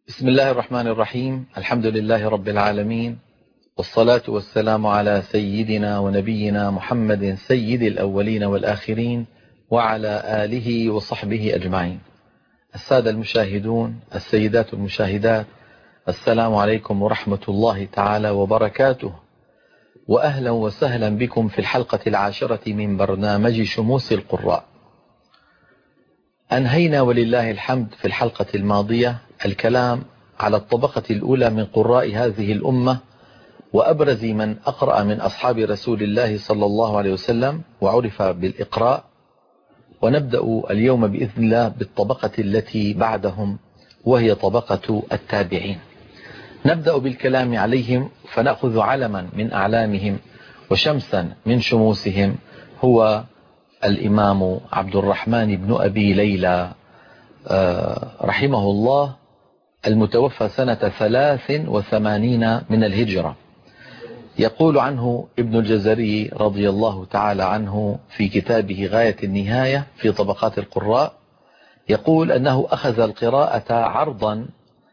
بسم الله الرحمن الرحيم. الحمد لله رب العالمين، والصلاة والسلام على سيدنا ونبينا محمد سيد الأولين والآخرين وعلى آله وصحبه أجمعين. السادة المشاهدون، السيدات المشاهدات، السلام عليكم ورحمة الله تعالى وبركاته، وأهلا وسهلا بكم في الحلقة 10 من برنامج شموس القراء. أنهينا ولله الحمد في الحلقة الماضية الكلام على الطبقة الأولى من قراء هذه الأمة، وأبرز من أقرأ من أصحاب رسول الله صلى الله عليه وسلم وعرف بالإقراء. ونبدأ اليوم بإذن الله بالطبقة التي بعدهم، وهي طبقة التابعين. نبدأ بالكلام عليهم، فنأخذ علما من أعلامهم وشمسا من شموسهم، هو الإمام عبد الرحمن بن أبي ليلى رحمه الله، المتوفى سنة 83 من الهجرة. يقول عنه ابن الجزري رضي الله تعالى عنه في كتابه غاية النهاية في طبقات القراء، يقول أنه أخذ القراءة عرضا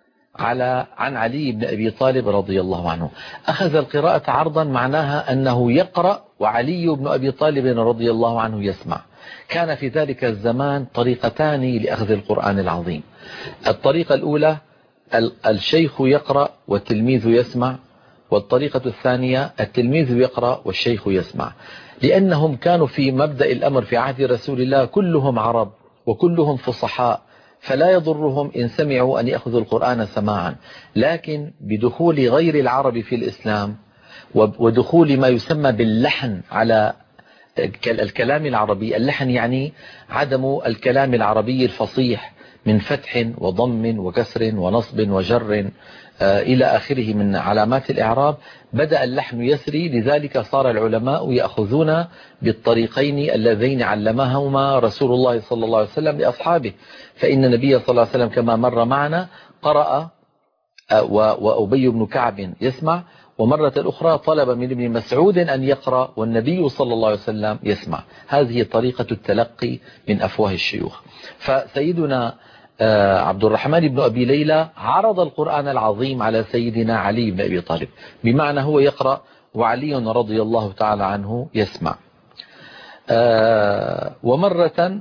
عن علي بن أبي طالب رضي الله عنه. أخذ القراءة عرضا معناها أنه يقرأ وعلي بن أبي طالب رضي الله عنه يسمع. كان في ذلك الزمان طريقتان لأخذ القرآن العظيم. الطريقة الأولى الشيخ يقرأ والتلميذ يسمع، والطريقة الثانية التلميذ يقرأ والشيخ يسمع، لأنهم كانوا في مبدأ الأمر في عهد رسول الله كلهم عرب وكلهم فصحاء، فلا يضرهم إن سمعوا أن يأخذوا القرآن سماعا. لكن بدخول غير العرب في الإسلام ودخول ما يسمى باللحن على الكلام العربي، اللحن يعني عدم الكلام العربي الفصيح من فتح وضم وكسر ونصب وجر إلى آخره من علامات الإعراب، بدأ اللحن يسري. لذلك صار العلماء يأخذون بالطريقين اللذين علمهما رسول الله صلى الله عليه وسلم لأصحابه. فإن النبي صلى الله عليه وسلم كما مر معنا قرأ وأبي بن كعب يسمع، ومرة أخرى طلب من ابن مسعود أن يقرأ والنبي صلى الله عليه وسلم يسمع. هذه طريقة التلقي من أفواه الشيوخ. فسيدنا عبد الرحمن بن أبي ليلى عرض القرآن العظيم على سيدنا علي بن أبي طالب، بمعنى هو يقرأ وعلي رضي الله تعالى عنه يسمع. ومرة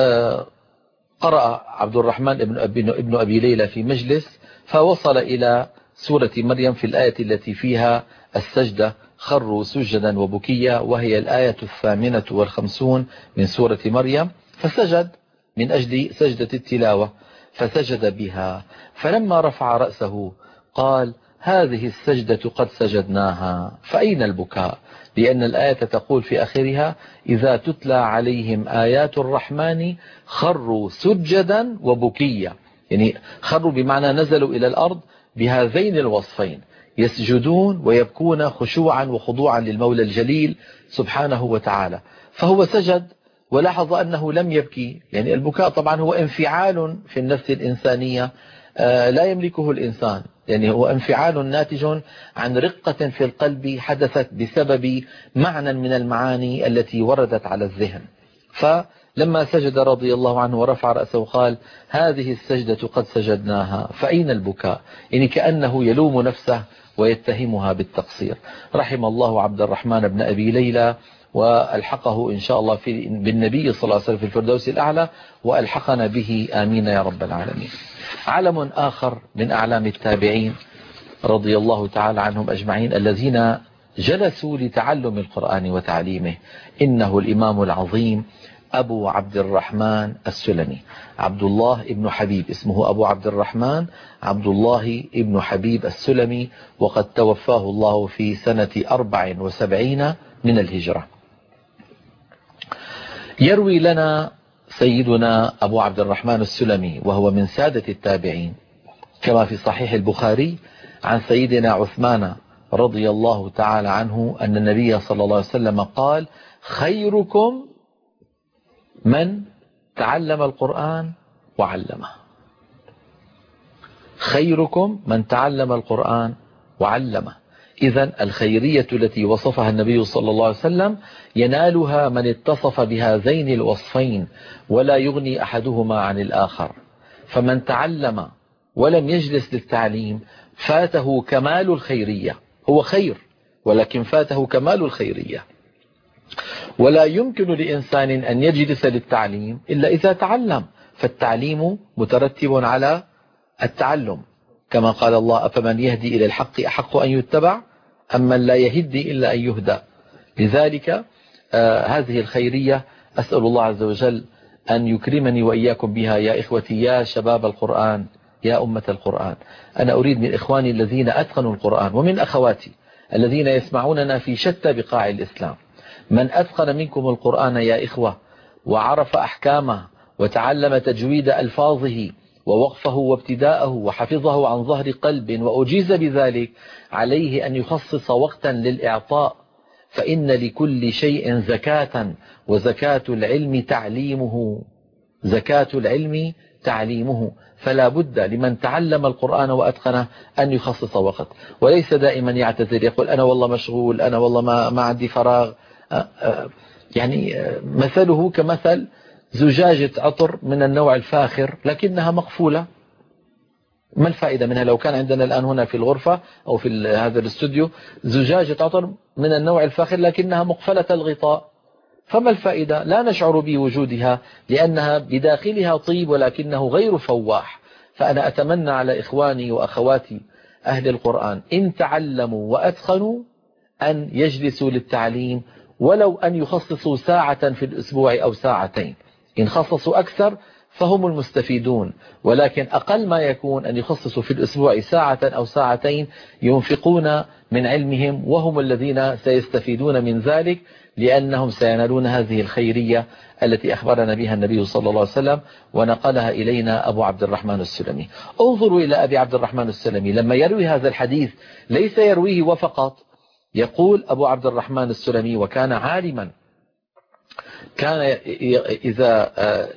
قرأ عبد الرحمن بن أبي ليلى في مجلس، فوصل إلى سورة مريم في الآية التي فيها السجدة: خروا سجدا وبكيا، وهي الآية 58 من سورة مريم، فسجد من أجل سجدة التلاوة، فسجد بها. فلما رفع رأسه قال: هذه السجدة قد سجدناها، فأين البكاء؟ لأن الآية تقول في آخرها: إذا تتلى عليهم آيات الرحمن خروا سجدا وبكيا، يعني خروا بمعنى نزلوا إلى الأرض بهذين الوصفين، يسجدون ويبكون خشوعا وخضوعا للمولى الجليل سبحانه وتعالى. فهو سجد ولاحظ أنه لم يبكي، يعني البكاء طبعا هو انفعال في النفس الإنسانية لا يملكه الإنسان، يعني هو انفعال ناتج عن رقة في القلب حدثت بسبب معنى من المعاني التي وردت على الذهن. فلما سجد رضي الله عنه ورفع رأسه قال: هذه السجدة قد سجدناها، فأين البكاء؟ يعني كأنه يلوم نفسه ويتهمها بالتقصير. رحم الله عبد الرحمن بن أبي ليلى، وألحقه إن شاء الله بالنبي صلى الله عليه وسلم في الفردوس الأعلى، وألحقنا به آمين يا رب العالمين. علم آخر من أعلام التابعين رضي الله تعالى عنهم أجمعين الذين جلسوا لتعلم القرآن وتعليمه، إنه الإمام العظيم أبو عبد الرحمن السلمي، عبد الله ابن حبيب، اسمه أبو عبد الرحمن عبد الله ابن حبيب السلمي، وقد توفاه الله في سنة 74 من الهجرة. يروي لنا سيدنا أبو عبد الرحمن السلمي وهو من سادة التابعين كما في صحيح البخاري عن سيدنا عثمان رضي الله تعالى عنه أن النبي صلى الله عليه وسلم قال: خيركم من تعلم القرآن وعلمه. خيركم من تعلم القرآن وعلمه. إذن الخيرية التي وصفها النبي صلى الله عليه وسلم ينالها من اتصف بهذين الوصفين، ولا يغني أحدهما عن الآخر. فمن تعلم ولم يجلس للتعليم فاته كمال الخيرية. هو خير ولكن فاته كمال الخيرية. ولا يمكن لإنسان أن يجلس للتعليم إلا إذا تعلم، فالتعليم مترتب على التعلم، كما قال الله: أفمن يهدي إلى الحق أحق أن يتبع أم من لا يهدي إلا أن يهدى. لذلك هذه الخيرية أسأل الله عز وجل أن يكرمني وإياكم بها يا إخوتي يا شباب القرآن يا أمة القرآن. أنا أريد من إخواني الذين أتقنوا القرآن ومن أخواتي الذين يسمعوننا في شتى بقاع الإسلام، من أتقن منكم القرآن يا إخوة وعرف أحكامه وتعلم تجويد ألفاظه ووقفه وابتداءه وحفظه عن ظهر قلب وأجيز بذلك، عليه أن يخصص وقتا للإعطاء، فإن لكل شيء زكاة، وزكاة العلم تعليمه، زكاة العلم تعليمه. فلا بد لمن تعلم القرآن وأتقنه أن يخصص وقت، وليس دائما يعتذر يقول أنا والله مشغول، أنا والله ما عندي فراغ. يعني مثله كمثل زجاجة عطر من النوع الفاخر لكنها مقفولة، ما الفائدة منها؟ لو كان عندنا الآن هنا في الغرفة أو في هذا الاستوديو زجاجة عطر من النوع الفاخر لكنها مقفلة الغطاء، فما الفائدة؟ لا نشعر بوجودها لأنها بداخلها طيب ولكنه غير فواح. فأنا أتمنى على إخواني وأخواتي أهل القرآن إن تعلموا وأتقنوا أن يجلسوا للتعليم، ولو أن يخصصوا ساعة في الأسبوع أو ساعتين. إن خصصوا أكثر فهم المستفيدون، ولكن أقل ما يكون أن يخصصوا في الأسبوع ساعة أو ساعتين ينفقون من علمهم، وهم الذين سيستفيدون من ذلك، لأنهم سينالون هذه الخيرية التي أخبرنا بها النبي صلى الله عليه وسلم ونقلها إلينا أبو عبد الرحمن السلمي. انظروا إلى أبي عبد الرحمن السلمي لما يروي هذا الحديث ليس يرويه وفقط. يقول أبو عبد الرحمن السلمي وكان عالما، كان إذا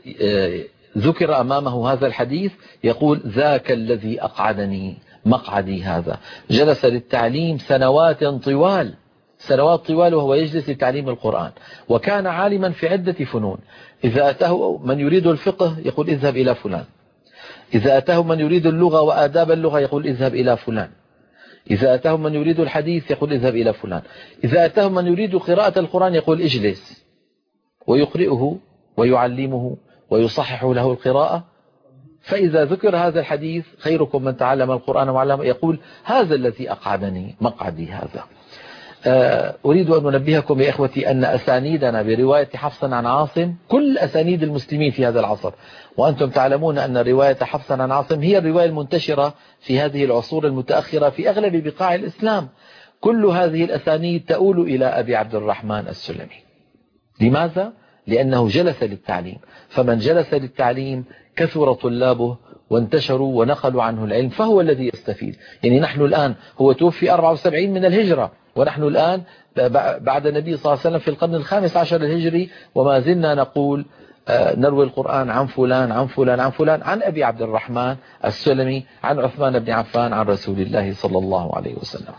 ذكر أمامه هذا الحديث يقول ذاك الذي أقعدني مقعدي هذا. جلس للتعليم سنوات طوال، سنوات طوال وهو يجلس لتعليم القرآن، وكان عالما في عدة فنون. إذا أتاه من يريد الفقه يقول اذهب إلى فلان، إذا أتاه من يريد اللغة وآداب اللغة يقول اذهب إلى فلان، إذا أتاه من يريد الحديث يقول اذهب إلى فلان، إذا أتاه من يريد قراءة القرآن يقول اجلس، ويقرئه ويعلمه ويصحح له القراءة. فإذا ذكر هذا الحديث خيركم من تعلم القرآن وعلمه يقول هذا الذي أقعدني مقعدي هذا. أريد أن أنبهكم يا إخوتي أن أسانيدنا برواية حفص عن عاصم كل أسانيد المسلمين في هذا العصر، وأنتم تعلمون أن رواية حفص عن عاصم هي الرواية المنتشرة في هذه العصور المتأخرة في أغلب بقاع الإسلام. كل هذه الأسانيد تؤول إلى أبي عبد الرحمن السلمي. لماذا؟ لأنه جلس للتعليم، فمن جلس للتعليم كثر طلابه وانتشروا ونقلوا عنه العلم، فهو الذي يستفيد. يعني نحن الآن هو توفي 74 من الهجرة، ونحن الآن بعد النبي صلى الله عليه وسلم في القرن ال15 الهجري، وما زلنا نقول نروي القرآن عن فلان عن فلان عن فلان، عن أبي عبد الرحمن السلمي، عن عثمان بن عفان، عن رسول الله صلى الله عليه وسلم.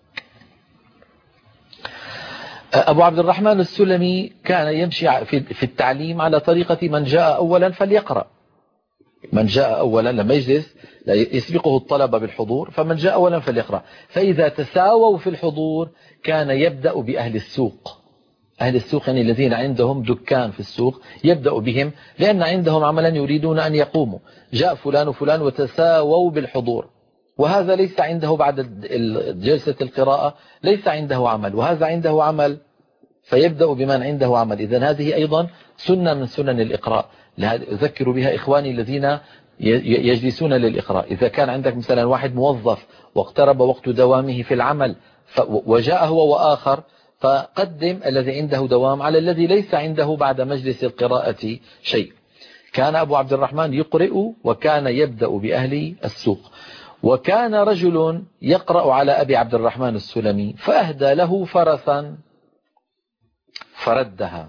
أبو عبد الرحمن السلمي كان يمشي في التعليم على طريقة من جاء أولا فليقرأ. من جاء أولا لما يجلس يسبقه الطلبة بالحضور، فمن جاء أولا فليقرأ. فإذا تساووا في الحضور كان يبدأ بأهل السوق. أهل السوق يعني الذين عندهم دكان في السوق يبدأ بهم، لأن عندهم عملا يريدون أن يقوموا. جاء فلان وفلان وتساووا بالحضور، وهذا ليس عنده بعد جلسة القراءة ليس عنده عمل، وهذا عنده عمل، فيبدأ بمن عنده عمل. إذن هذه أيضا سنة من سنن الإقراء، أذكر بها إخواني الذين يجلسون للإقراء. إذا كان عندك مثلا واحد موظف واقترب وقت دوامه في العمل وجاء هو وآخر، فقدم الذي عنده دوام على الذي ليس عنده بعد مجلس القراءة شيء. كان أبو عبد الرحمن يقرئ وكان يبدأ بأهل السوق. وكان رجل يقرأ على أبي عبد الرحمن السلمي فأهدى له فرسا فردها.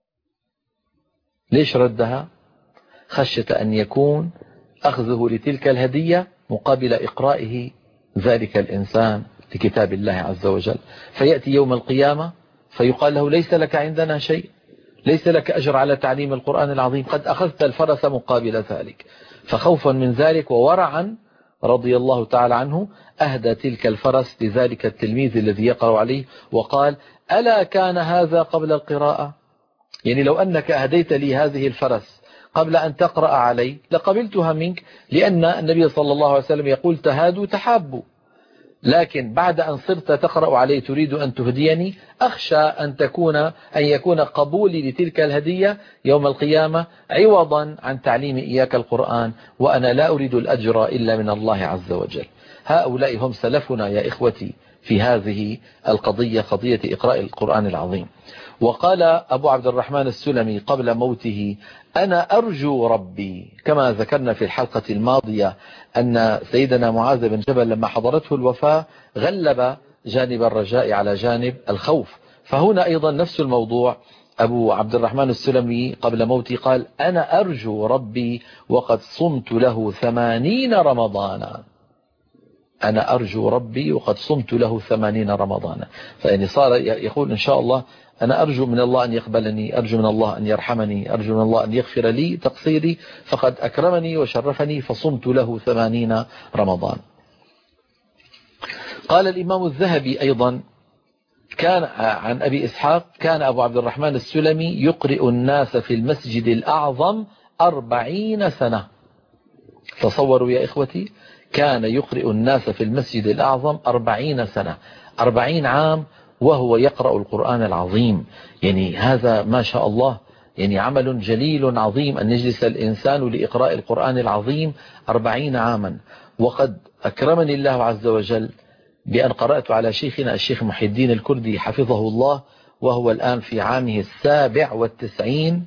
ليش ردها؟ خشية أن يكون أخذه لتلك الهدية مقابل إقرائه ذلك الإنسان لكتاب الله عز وجل، فيأتي يوم القيامة فيقال له ليس لك عندنا شيء، ليس لك أجر على تعليم القرآن العظيم، قد أخذت الفرس مقابل ذلك. فخوفا من ذلك وورعا رضي الله تعالى عنه أهدى تلك الفرس لذلك التلميذ الذي يقرأ عليه وقال: ألا كان هذا قبل القراءة؟ يعني لو أنك أهديت لي هذه الفرس قبل أن تقرأ علي لقبلتها منك، لأن النبي صلى الله عليه وسلم يقول: تهادوا تحابوا. لكن بعد أن صرت تقرأ علي تريد أن تهديني، أخشى أن يكون قبولي لتلك الهدية يوم القيامة عوضا عن تعليم إياك القرآن، وأنا لا أريد الأجر إلا من الله عز وجل. هؤلاء هم سلفنا يا إخوتي في هذه القضية، قضية إقراء القرآن العظيم. وقال أبو عبد الرحمن السلمي قبل موته: أنا أرجو ربي، كما ذكرنا في الحلقة الماضية أن سيدنا معاذ بن جبل لما حضرته الوفاة غلب جانب الرجاء على جانب الخوف، فهنا أيضا نفس الموضوع. أبو عبد الرحمن السلمي قبل موته قال: أنا أرجو ربي وقد صمت له 80 رمضانا. أنا أرجو ربي وقد صمت له 80 رمضانا. فإن صار يقول إن شاء الله: أنا أرجو من الله أن يقبلني، أرجو من الله أن يرحمني، أرجو من الله أن يغفر لي تقصيري، فقد أكرمني وشرفني فصمت له 80 رمضان. قال الإمام الذهبي أيضا كان عن أبي إسحاق: كان أبو عبد الرحمن السلمي يقرئ الناس في المسجد الأعظم 40 سنة. تصوروا يا إخوتي، كان يقرئ الناس في المسجد الأعظم 40 سنة، 40 عام وهو يقرأ القرآن العظيم. يعني هذا ما شاء الله، يعني عمل جليل عظيم أن يجلس الإنسان لإقراء القرآن العظيم 40 عاما. وقد أكرمني الله عز وجل بأن قرأت على شيخنا الشيخ محي الدين الكردي حفظه الله، وهو الآن في عامه 97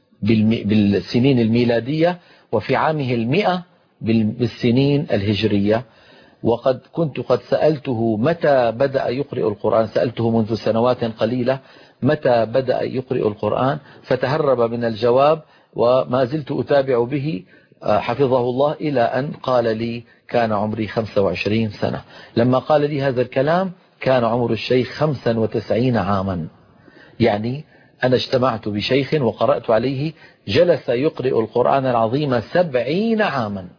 بالسنين الميلادية، وفي عامه 100 بالسنين الهجرية. وقد كنت قد سألته متى بدأ يقرئ القرآن، سألته منذ سنوات قليلة متى بدأ يقرئ القرآن، فتهرب من الجواب، وما زلت أتابع به حفظه الله إلى أن قال لي كان عمري 25 سنة. لما قال لي هذا الكلام كان عمر الشيخ 95 عاما. يعني أنا اجتمعت بشيخ وقرأت عليه جلس يقرئ القرآن العظيم 70 عاما.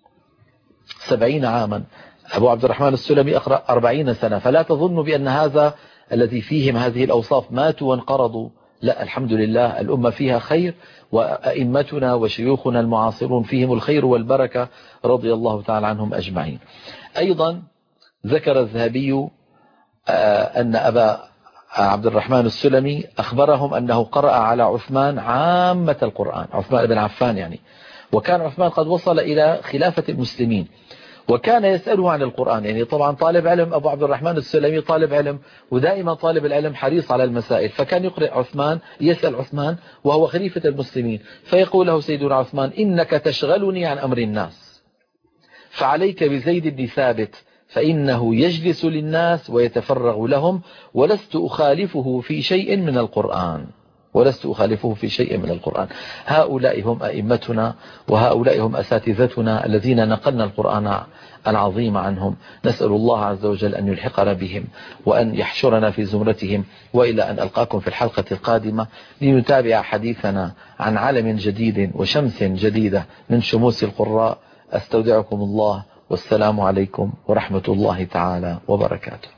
70 عاما. أبو عبد الرحمن السلمي أقرأ 40 سنة. فلا تظن بأن هذا الذي فيهم هذه الأوصاف ماتوا وانقرضوا، لا، الحمد لله الأمة فيها خير، وأئمتنا وشيوخنا المعاصرون فيهم الخير والبركة رضي الله تعالى عنهم أجمعين. أيضا ذكر الذهبي أن أبا عبد الرحمن السلمي أخبرهم أنه قرأ على عثمان عامة القرآن، عثمان بن عفان يعني، وكان عثمان قد وصل إلى خلافة المسلمين، وكان يسأله عن القرآن. يعني طبعا طالب علم، أبو عبد الرحمن السلمي طالب علم، ودائما طالب العلم حريص على المسائل، فكان يقرأ عثمان، يسأل عثمان وهو خليفة المسلمين، فيقول له سيدنا عثمان: إنك تشغلني عن أمر الناس، فعليك بزيد بن ثابت فإنه يجلس للناس ويتفرغ لهم، ولست أخالفه في شيء من القرآن، ولست أخالفه في شيء من القرآن. هؤلاء هم أئمتنا، وهؤلاء هم أساتذتنا الذين نقلنا القرآن العظيم عنهم. نسأل الله عز وجل أن يلحقنا بهم وأن يحشرنا في زمرتهم، وإلى أن ألقاكم في الحلقة القادمة لنتابع حديثنا عن علم جديد وشمس جديدة من شموس القراء. أستودعكم الله، والسلام عليكم ورحمة الله تعالى وبركاته.